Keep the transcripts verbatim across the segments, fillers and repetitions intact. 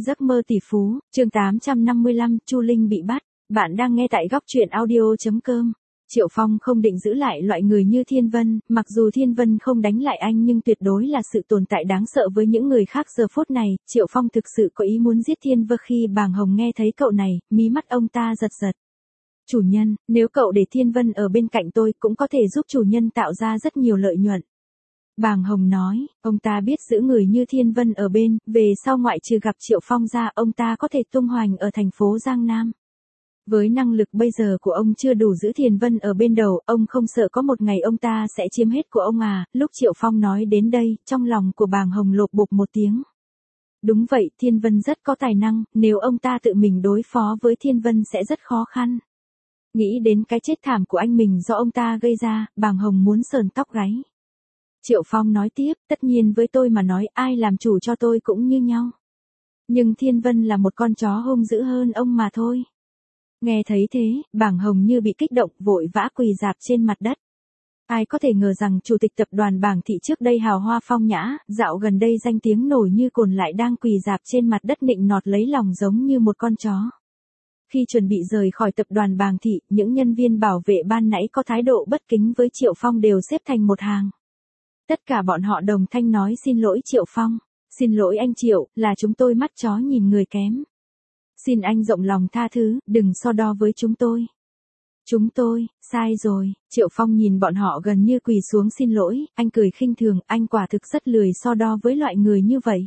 Giấc mơ tỷ phú, chương tám trăm năm mươi lăm, Chu Linh bị bắt. Bạn đang nghe tại góc truyện audio chấm com. Triệu Phong không định giữ lại loại người như Thiên Vân, mặc dù Thiên Vân không đánh lại anh nhưng tuyệt đối là sự tồn tại đáng sợ với những người khác giờ phút này. Triệu Phong thực sự có ý muốn giết Thiên Vân. Khi Bàng Hồng nghe thấy cậu này, mí mắt ông ta giật giật. Chủ nhân, nếu cậu để Thiên Vân ở bên cạnh tôi cũng có thể giúp chủ nhân tạo ra rất nhiều lợi nhuận. Bàng Hồng nói, ông ta biết giữ người như Thiên Vân ở bên, về sau ngoại trừ gặp Triệu Phong ra ông ta có thể tung hoành ở thành phố Giang Nam. Với năng lực bây giờ của ông chưa đủ giữ Thiên Vân ở bên đầu, ông không sợ có một ngày ông ta sẽ chiếm hết của ông à. Lúc Triệu Phong nói đến đây, trong lòng của Bàng Hồng lộp bộp một tiếng. Đúng vậy, Thiên Vân rất có tài năng, nếu ông ta tự mình đối phó với Thiên Vân sẽ rất khó khăn. Nghĩ đến cái chết thảm của anh mình do ông ta gây ra, Bàng Hồng muốn sờn tóc gáy. Triệu Phong nói tiếp, tất nhiên với tôi mà nói ai làm chủ cho tôi cũng như nhau. Nhưng Thiên Vân là một con chó hung dữ hơn ông mà thôi. Nghe thấy thế, Bàng Hồng như bị kích động, vội vã quỳ rạp trên mặt đất. Ai có thể ngờ rằng chủ tịch tập đoàn Bàng Thị trước đây hào hoa phong nhã, dạo gần đây danh tiếng nổi như cồn lại đang quỳ rạp trên mặt đất nịnh nọt lấy lòng giống như một con chó. Khi chuẩn bị rời khỏi tập đoàn Bàng Thị, những nhân viên bảo vệ ban nãy có thái độ bất kính với Triệu Phong đều xếp thành một hàng. Tất cả bọn họ đồng thanh nói xin lỗi Triệu Phong. Xin lỗi anh Triệu, là chúng tôi mắt chó nhìn người kém. Xin anh rộng lòng tha thứ, đừng so đo với chúng tôi. Chúng tôi, sai rồi. Triệu Phong nhìn bọn họ gần như quỳ xuống xin lỗi, anh cười khinh thường, anh quả thực rất lười so đo với loại người như vậy.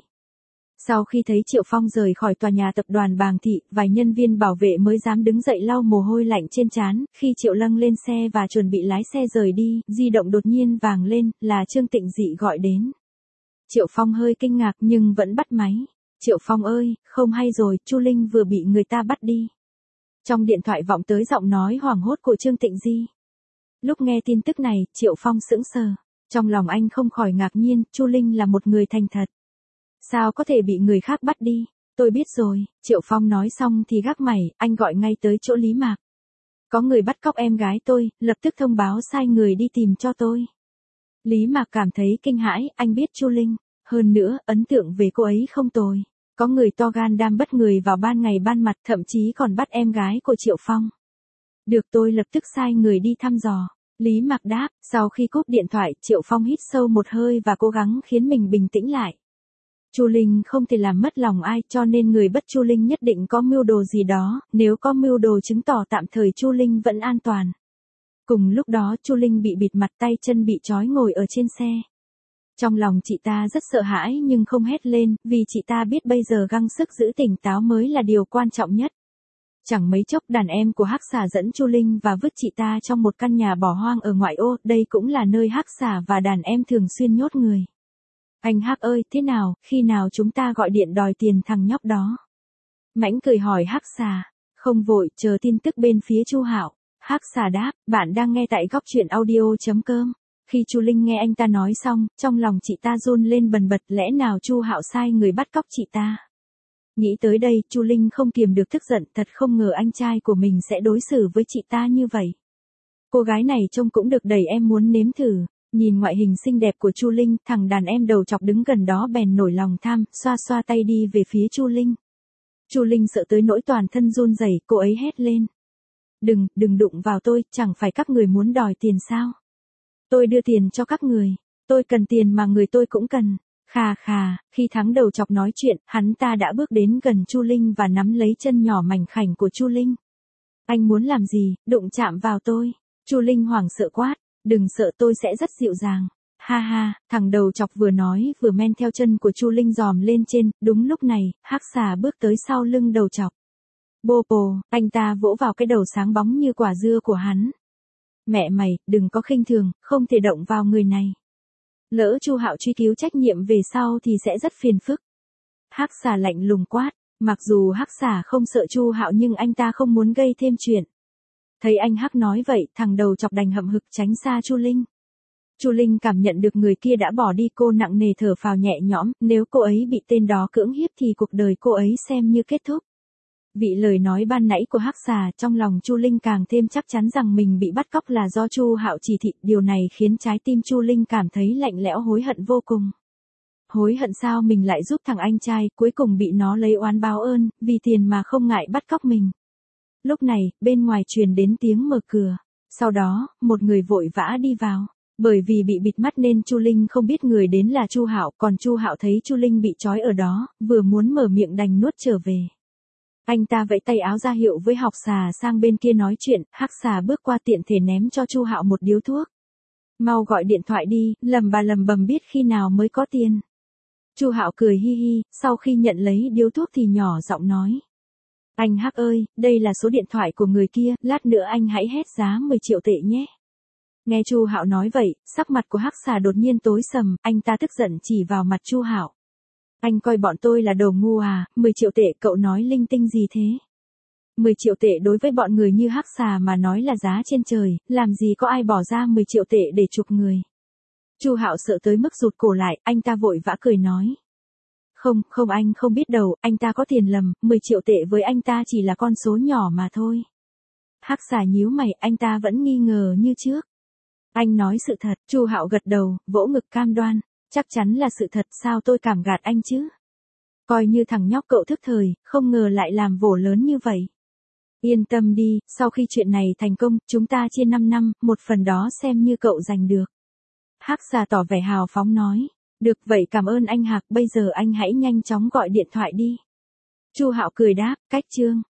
Sau khi thấy Triệu Phong rời khỏi tòa nhà tập đoàn Bàng Thị, vài nhân viên bảo vệ mới dám đứng dậy lau mồ hôi lạnh trên trán. Khi Triệu Lăng lên xe và chuẩn bị lái xe rời đi, di động đột nhiên vang lên, là Trương Tịnh Dị gọi đến. Triệu Phong hơi kinh ngạc nhưng vẫn bắt máy. Triệu Phong ơi, không hay rồi, Chu Linh vừa bị người ta bắt đi. Trong điện thoại vọng tới giọng nói hoảng hốt của Trương Tịnh Di. Lúc nghe tin tức này, Triệu Phong sững sờ. Trong lòng anh không khỏi ngạc nhiên, Chu Linh là một người thành thật. Sao có thể bị người khác bắt đi? Tôi biết rồi, Triệu Phong nói xong thì gác mày, anh gọi ngay tới chỗ Lý Mạc. Có người bắt cóc em gái tôi, lập tức thông báo sai người đi tìm cho tôi. Lý Mạc cảm thấy kinh hãi, anh biết Chu Linh. Hơn nữa, ấn tượng về cô ấy không tồi. Có người to gan đam bắt người vào ban ngày ban mặt, thậm chí còn bắt em gái của Triệu Phong. Được, tôi lập tức sai người đi thăm dò. Lý Mạc đáp, sau khi cúp điện thoại, Triệu Phong hít sâu một hơi và cố gắng khiến mình bình tĩnh lại. Chu Linh không thể làm mất lòng ai, cho nên người bắt Chu Linh nhất định có mưu đồ gì đó, nếu có mưu đồ chứng tỏ tạm thời Chu Linh vẫn an toàn. Cùng lúc đó Chu Linh bị bịt mặt, tay chân bị trói ngồi ở trên xe. Trong lòng chị ta rất sợ hãi nhưng không hét lên, vì chị ta biết bây giờ gắng sức giữ tỉnh táo mới là điều quan trọng nhất. Chẳng mấy chốc đàn em của Hắc Xà dẫn Chu Linh và vứt chị ta trong một căn nhà bỏ hoang ở ngoại ô, đây cũng là nơi Hắc Xà và đàn em thường xuyên nhốt người. Anh Hắc ơi, thế nào, khi nào chúng ta gọi điện đòi tiền thằng nhóc đó? Mãnh cười hỏi Hắc Xà. Không vội, chờ tin tức bên phía Chu Hạo. Hắc Xà đáp, bạn đang nghe tại góc truyện audio chấm com. Khi Chu Linh nghe anh ta nói xong, trong lòng chị ta run lên bần bật, lẽ nào Chu Hạo sai người bắt cóc chị ta? Nghĩ tới đây, Chu Linh không kiềm được tức giận, thật không ngờ anh trai của mình sẽ đối xử với chị ta như vậy. Cô gái này trông cũng được đầy, em muốn nếm thử. Nhìn ngoại hình xinh đẹp của Chu Linh, thằng đàn em đầu chọc đứng gần đó bèn nổi lòng tham, xoa xoa tay đi về phía Chu Linh. Chu Linh sợ tới nỗi toàn thân run rẩy, cô ấy hét lên. Đừng, đừng đụng vào tôi, chẳng phải các người muốn đòi tiền sao? Tôi đưa tiền cho các người. Tôi cần tiền mà người tôi cũng cần. Khà khà, khi thắng đầu chọc nói chuyện, hắn ta đã bước đến gần Chu Linh và nắm lấy chân nhỏ mảnh khảnh của Chu Linh. Anh muốn làm gì, đụng chạm vào tôi. Chu Linh hoảng sợ quát. Đừng sợ, tôi sẽ rất dịu dàng. Ha ha, thằng đầu chọc vừa nói vừa men theo chân của Chu Linh dòm lên trên. Đúng lúc này, Hắc Xà bước tới sau lưng đầu chọc. Bô bồ, anh ta vỗ vào cái đầu sáng bóng như quả dưa của hắn. Mẹ mày, đừng có khinh thường, không thể động vào người này. Lỡ Chu Hạo truy cứu trách nhiệm về sau thì sẽ rất phiền phức. Hắc Xà lạnh lùng quát, mặc dù Hắc Xà không sợ Chu Hạo nhưng anh ta không muốn gây thêm chuyện. Thấy anh Hắc nói vậy, thằng đầu chọc đành hậm hực tránh xa Chu Linh. Chu Linh cảm nhận được người kia đã bỏ đi, cô nặng nề thở phào nhẹ nhõm, nếu cô ấy bị tên đó cưỡng hiếp thì cuộc đời cô ấy xem như kết thúc. Vị lời nói ban nãy của Hắc Xà, trong lòng Chu Linh càng thêm chắc chắn rằng mình bị bắt cóc là do Chu Hạo chỉ thị, điều này khiến trái tim Chu Linh cảm thấy lạnh lẽo hối hận vô cùng. hối hận sao mình lại giúp thằng anh trai, cuối cùng bị nó lấy oán báo ơn, vì tiền mà không ngại bắt cóc mình. Lúc này, bên ngoài truyền đến tiếng mở cửa. Sau đó, một người vội vã đi vào. Bởi vì bị bịt mắt nên Chu Linh không biết người đến là Chu Hạo, còn Chu Hạo thấy Chu Linh bị trói ở đó, vừa muốn mở miệng đành nuốt trở về. Anh ta vẫy tay áo ra hiệu với Học Xà sang bên kia nói chuyện, Hắc Xà bước qua tiện thể ném cho Chu Hạo một điếu thuốc. Mau gọi điện thoại đi, lầm bà lầm bầm biết khi nào mới có tiền. Chu Hạo cười hi hi, sau khi nhận lấy điếu thuốc thì nhỏ giọng nói. Anh Hắc ơi, đây là số điện thoại của người kia, lát nữa anh hãy hét giá mười triệu tệ nhé. Nghe Chu Hạo nói vậy, sắc mặt của Hắc Xà đột nhiên tối sầm, anh ta tức giận chỉ vào mặt Chu Hạo. Anh coi bọn tôi là đồ ngu à, mười triệu tệ cậu nói linh tinh gì thế? mười triệu tệ đối với bọn người như Hắc Xà mà nói là giá trên trời, làm gì có ai bỏ ra mười triệu tệ để chụp người. Chu Hạo sợ tới mức rụt cổ lại, anh ta vội vã cười nói. Không, không anh không biết đâu, anh ta có tiền lầm, mười triệu tệ với anh ta chỉ là con số nhỏ mà thôi. Hắc Xà nhíu mày, anh ta vẫn nghi ngờ như trước. Anh nói sự thật, Chu Hạo gật đầu, vỗ ngực cam đoan, chắc chắn là sự thật, sao tôi cảm gạt anh chứ? Coi như thằng nhóc cậu thức thời, không ngờ lại làm vổ lớn như vậy. Yên tâm đi, sau khi chuyện này thành công, chúng ta chia năm năm, một phần đó xem như cậu giành được. Hắc Xà tỏ vẻ hào phóng nói, được vậy cảm ơn anh Hạc, bây giờ anh hãy nhanh chóng gọi điện thoại đi. Chu Hạo cười đáp, cách chương.